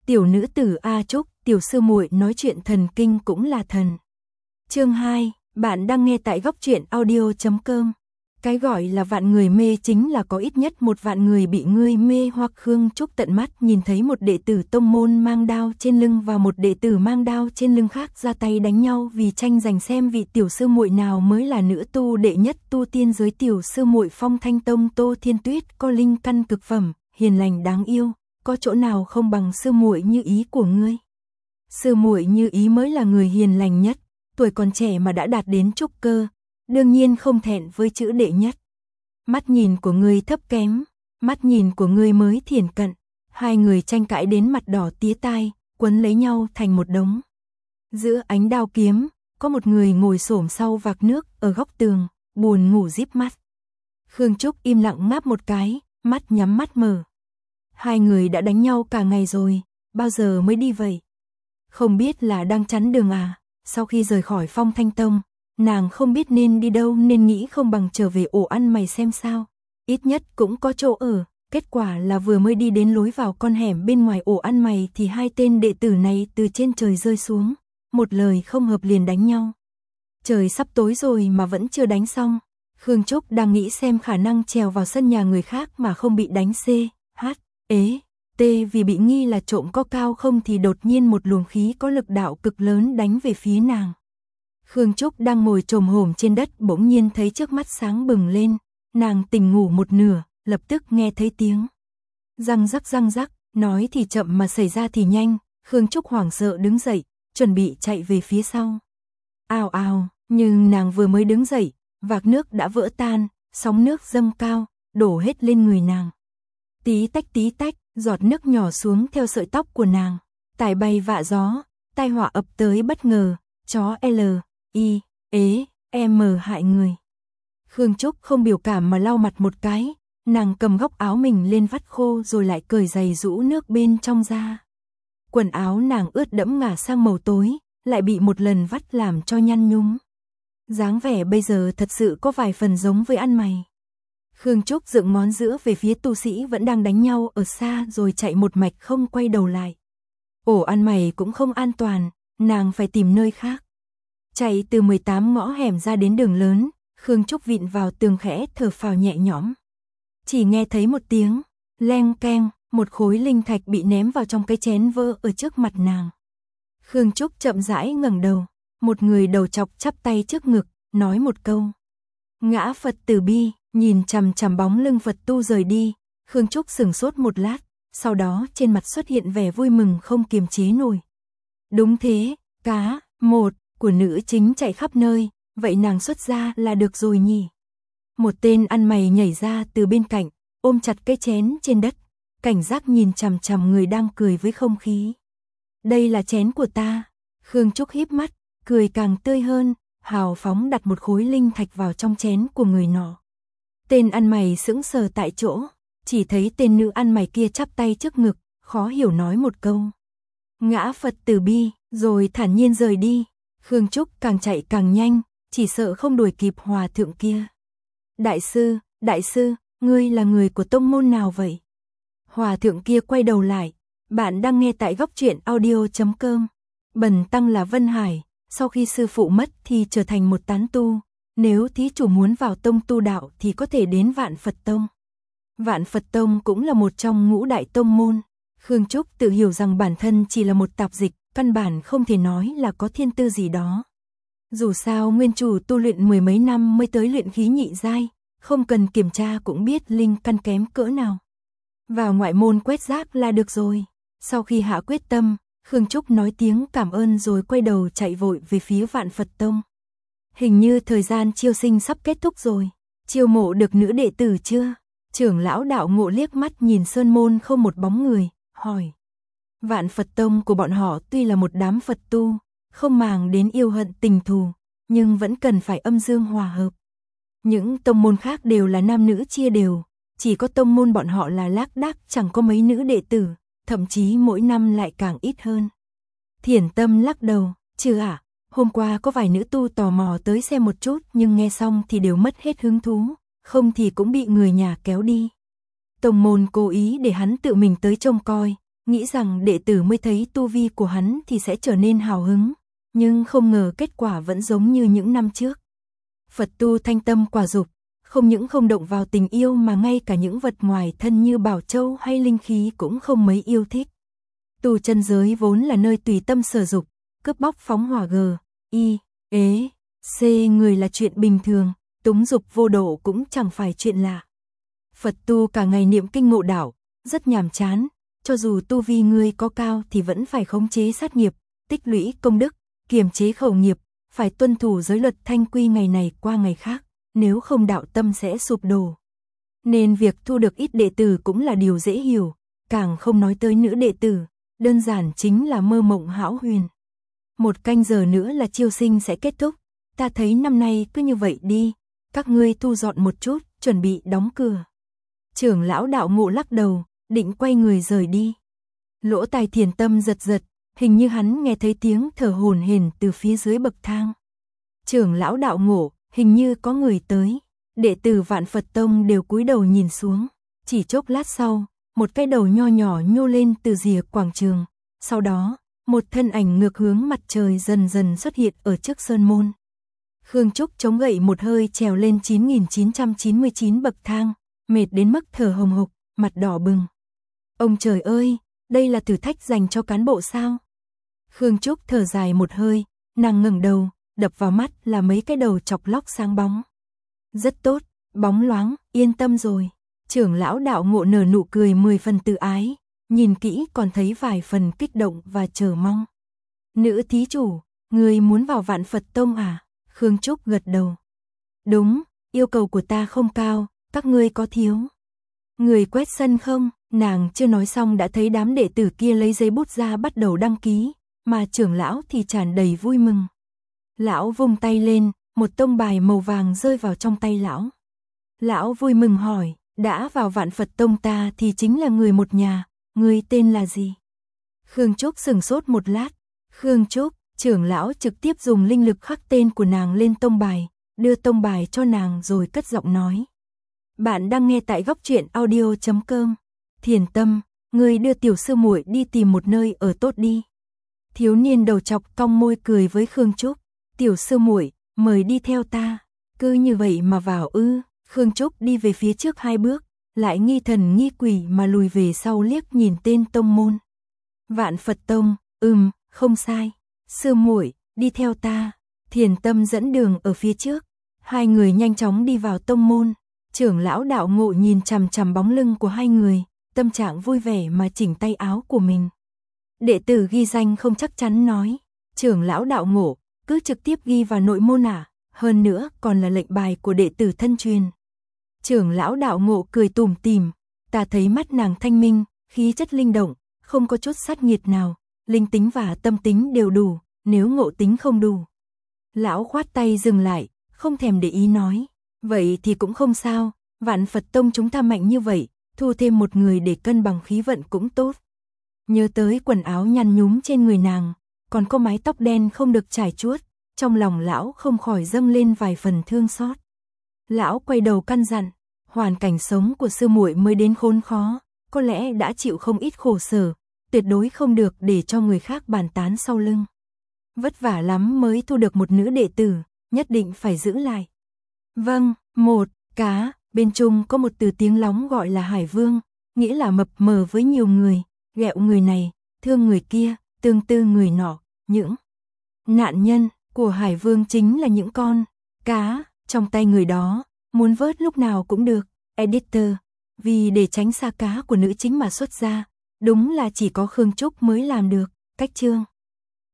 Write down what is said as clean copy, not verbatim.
tiểu nữ tử A Trúc, tiểu sư muội nói chuyện thần kinh cũng là thần. Chương 2, bạn đang nghe tại góc truyện audio.com. Cái gọi là vạn người mê chính là có ít nhất một vạn người bị ngươi mê hoặc. Khương Trúc tận mắt nhìn thấy một đệ tử tông môn mang đao trên lưng và một đệ tử mang đao trên lưng khác ra tay đánh nhau vì tranh giành xem vị tiểu sư muội nào mới là nữ tu đệ nhất tu tiên giới. Tiểu sư muội Phong Thanh Tông Tô Thiên Tuyết có linh căn cực phẩm, hiền lành đáng yêu, có chỗ nào không bằng sư muội Như Ý của ngươi. Sư muội Như Ý mới là người hiền lành nhất, tuổi còn trẻ mà đã đạt đến trúc cơ, đương nhiên không thẹn với chữ đệ nhất. Mắt nhìn của ngươi thấp kém, mắt nhìn của ngươi mới thiển cận. Hai người tranh cãi đến mặt đỏ tía tai, quấn lấy nhau thành một đống. Giữa ánh đao kiếm, có một người ngồi xổm sau vạc nước ở góc tường, buồn ngủ díp mắt. Khương Trúc im lặng ngáp một cái, mắt nhắm mắt mở. Hai người đã đánh nhau cả ngày rồi, bao giờ mới đi vậy? Không biết là đang chắn đường à? Sau khi rời khỏi Phong Thanh Tông, nàng không biết nên đi đâu nên nghĩ không bằng trở về ổ ăn mày xem sao. Ít nhất cũng có chỗ ở. Kết quả là vừa mới đi đến lối vào con hẻm bên ngoài ổ ăn mày thì hai tên đệ tử này từ trên trời rơi xuống. Một lời không hợp liền đánh nhau. Trời sắp tối rồi mà vẫn chưa đánh xong. Khương Trúc đang nghĩ xem khả năng trèo vào sân nhà người khác mà không bị đánh T vì bị nghi là trộm có cao không thì đột nhiên một luồng khí có lực đạo cực lớn đánh về phía nàng. Khương Trúc đang ngồi chồm hổm trên đất bỗng nhiên thấy trước mắt sáng bừng lên, nàng tỉnh ngủ một nửa, lập tức nghe thấy tiếng răng rắc, nói thì chậm mà xảy ra thì nhanh. Khương Trúc hoảng sợ đứng dậy, chuẩn bị chạy về phía sau. Ào ào, nhưng nàng vừa mới đứng dậy, vạc nước đã vỡ tan, sóng nước dâng cao, đổ hết lên người nàng. Tí tách, giọt nước nhỏ xuống theo sợi tóc của nàng, tải bay vạ gió, tai họa ập tới bất ngờ, chó L.I.E.M hại người. Khương Trúc không biểu cảm mà lau mặt một cái, nàng cầm góc áo mình lên vắt khô rồi lại cởi giày rũ nước bên trong ra. Quần áo nàng ướt đẫm ngả sang màu tối, lại bị một lần vắt làm cho nhăn nhúm. Dáng vẻ bây giờ thật sự có vài phần giống với ăn mày. Khương Trúc dựng ngón giữa về phía tu sĩ vẫn đang đánh nhau ở xa rồi chạy một mạch không quay đầu lại. Ổ ăn mày cũng không an toàn, nàng phải tìm nơi khác. Chạy từ 18 ngõ hẻm ra đến đường lớn, Khương Trúc vịn vào tường khẽ thở phào nhẹ nhõm. Chỉ nghe thấy một tiếng leng keng, một khối linh thạch bị ném vào trong cái chén vỡ ở trước mặt nàng. Khương Trúc chậm rãi ngẩng đầu, một người đầu chọc chắp tay trước ngực, nói một câu. Ngã Phật Từ Bi. Nhìn chằm chằm bóng lưng Phật tu rời đi, Khương Trúc sửng sốt một lát, sau đó trên mặt xuất hiện vẻ vui mừng không kiềm chế nổi. Đúng thế, cá, một, của nữ chính chạy khắp nơi, vậy nàng xuất ra là được rồi nhỉ. Một tên ăn mày nhảy ra từ bên cạnh, ôm chặt cái chén trên đất, cảnh giác nhìn chằm chằm người đang cười với không khí. Đây là chén của ta. Khương Trúc híp mắt, cười càng tươi hơn, hào phóng đặt một khối linh thạch vào trong chén của người nọ. Tên ăn mày sững sờ tại chỗ, chỉ thấy tên nữ ăn mày kia chắp tay trước ngực, khó hiểu nói một câu. Ngã Phật Từ Bi, rồi thản nhiên rời đi. Khương Trúc càng chạy càng nhanh, chỉ sợ không đuổi kịp hòa thượng kia. Đại sư, ngươi là người của tông môn nào vậy? Hòa thượng kia quay đầu lại, bạn đang nghe tại góc truyện audio.com. Bần tăng là Vân Hải, sau khi sư phụ mất thì trở thành một tán tu. Nếu thí chủ muốn vào tông tu đạo thì có thể đến Vạn Phật Tông. Vạn Phật Tông cũng là một trong ngũ đại tông môn. Khương Trúc tự hiểu rằng bản thân chỉ là một tạp dịch, căn bản không thể nói là có thiên tư gì đó. Dù sao nguyên chủ tu luyện mười mấy năm mới tới luyện khí nhị giai, không cần kiểm tra cũng biết linh căn kém cỡ nào. Vào ngoại môn quét rác là được rồi. Sau khi hạ quyết tâm, Khương Trúc nói tiếng cảm ơn rồi quay đầu chạy vội về phía Vạn Phật Tông. Hình như thời gian chiêu sinh sắp kết thúc rồi. Chiêu mộ được nữ đệ tử chưa? Trưởng lão Đạo Ngộ liếc mắt nhìn sơn môn không một bóng người, hỏi. Vạn Phật Tông của bọn họ tuy là một đám Phật tu, không màng đến yêu hận tình thù, nhưng vẫn cần phải âm dương hòa hợp. Những tông môn khác đều là nam nữ chia đều, chỉ có tông môn bọn họ là lác đác chẳng có mấy nữ đệ tử, thậm chí mỗi năm lại càng ít hơn. Thiển Tâm lắc đầu, chứ ạ. Hôm qua có vài nữ tu tò mò tới xem một chút nhưng nghe xong thì đều mất hết hứng thú, không thì cũng bị người nhà kéo đi. Tông môn cố ý để hắn tự mình tới trông coi, nghĩ rằng đệ tử mới thấy tu vi của hắn thì sẽ trở nên hào hứng, nhưng không ngờ kết quả vẫn giống như những năm trước. Phật tu thanh tâm quả dục, không những không động vào tình yêu mà ngay cả những vật ngoài thân như bảo châu hay linh khí cũng không mấy yêu thích. Tu chân giới vốn là nơi tùy tâm sở dục, cướp bóc phóng hỏa C người là chuyện bình thường, túng dục vô độ cũng chẳng phải chuyện lạ. Phật tu cả ngày niệm kinh ngộ đạo, rất nhàm chán, cho dù tu vi ngươi có cao thì vẫn phải khống chế sát nghiệp, tích lũy công đức, kiềm chế khẩu nghiệp, phải tuân thủ giới luật thanh quy ngày này qua ngày khác, nếu không đạo tâm sẽ sụp đổ. Nên việc thu được ít đệ tử cũng là điều dễ hiểu, càng không nói tới nữ đệ tử, đơn giản chính là mơ mộng hão huyền. 1 canh giờ nữa là chiêu sinh sẽ kết thúc, ta thấy năm nay cứ như vậy đi, các ngươi thu dọn một chút, chuẩn bị đóng cửa. Trưởng lão Đạo Ngộ lắc đầu, định quay người rời đi. Lỗ tai Thiền Tâm giật giật, hình như hắn nghe thấy tiếng thở hổn hển từ phía dưới bậc thang. Trưởng lão Đạo Ngộ, hình như có người tới. Đệ tử Vạn Phật Tông đều cúi đầu nhìn xuống. Chỉ chốc lát sau, một cái đầu nho nhỏ nhô lên từ rìa quảng trường. Sau đó, một thân ảnh ngược hướng mặt trời dần dần xuất hiện ở trước sơn môn. Khương Trúc chống gậy một hơi trèo lên 9999 bậc thang, mệt đến mức thở hồng hộc, mặt đỏ bừng. Ông trời ơi, đây là thử thách dành cho cán bộ sao? Khương Trúc thở dài một hơi, nàng ngẩng đầu, đập vào mắt là mấy cái đầu chọc lóc sáng bóng. Rất tốt, bóng loáng, yên tâm rồi. Trưởng lão Đạo Ngộ nở nụ cười 10 phần tự ái, nhìn kỹ còn thấy vài phần kích động và chờ mong. Nữ thí chủ, người muốn vào Vạn Phật Tông à? Khương Trúc gật đầu. Đúng, yêu cầu của ta không cao, các ngươi có thiếu người quét sân không? Nàng chưa nói xong đã thấy đám đệ tử kia lấy giấy bút ra bắt đầu đăng ký, mà trưởng lão thì tràn đầy vui mừng. Lão vung tay lên, một tông bài màu vàng rơi vào trong tay lão. Lão vui mừng hỏi, đã vào Vạn Phật Tông ta thì chính là người một nhà, người tên là gì? Khương Trúc sửng sốt một lát. Khương Trúc, trưởng lão trực tiếp dùng linh lực khắc tên của nàng lên tông bài, đưa tông bài cho nàng rồi cất giọng nói. Bạn đang nghe tại góc truyện audio.com. Thiền Tâm, ngươi đưa tiểu sư muội đi tìm một nơi ở tốt đi. Thiếu niên đầu chọc cong môi cười với Khương Trúc. Tiểu sư muội, mời đi theo ta. Cứ như vậy mà vào ư? Khương Trúc đi về phía trước 2 bước, lại nghi thần nghi quỷ mà lùi về sau liếc nhìn tên tông môn. Vạn Phật Tông, không sai. Sư muội, đi theo ta. Thiền Tâm dẫn đường ở phía trước. 2 người nhanh chóng đi vào tông môn. Trưởng lão Đạo Ngộ nhìn chằm chằm bóng lưng của 2 người, tâm trạng vui vẻ mà chỉnh tay áo của mình. Đệ tử ghi danh không chắc chắn nói, trưởng lão Đạo Ngộ, cứ trực tiếp ghi vào nội môn à, hơn nữa còn là lệnh bài của đệ tử thân truyền. Trưởng lão Đạo Ngộ cười tủm tỉm, ta thấy mắt nàng thanh minh, khí chất linh động, không có chút sát nghiệt nào, linh tính và tâm tính đều đủ, nếu ngộ tính không đủ. Lão khoát tay dừng lại, không thèm để ý nói. Vậy thì cũng không sao, Vạn Phật Tông chúng ta mạnh như vậy, thu thêm một người để cân bằng khí vận cũng tốt. Nhớ tới quần áo nhăn nhúm trên người nàng, còn có mái tóc đen không được trải chuốt, trong lòng lão không khỏi dâng lên vài phần thương xót. Lão quay đầu căn dặn, hoàn cảnh sống của sư muội mới đến khốn khó, có lẽ đã chịu không ít khổ sở, tuyệt đối không được để cho người khác bàn tán sau lưng. Vất vả lắm mới thu được một nữ đệ tử, nhất định phải giữ lại. Vâng, một cá, bên Trung có một từ tiếng lóng gọi là Hải Vương, nghĩa là mập mờ với nhiều người, ghẹo người này, thương người kia, tương tư người nọ, những nạn nhân của Hải Vương chính là những con cá trong tay người đó, muốn vớt lúc nào cũng được. Editor, vì để tránh xa cá của nữ chính mà xuất ra, đúng là chỉ có Khương Trúc mới làm được. Cách chương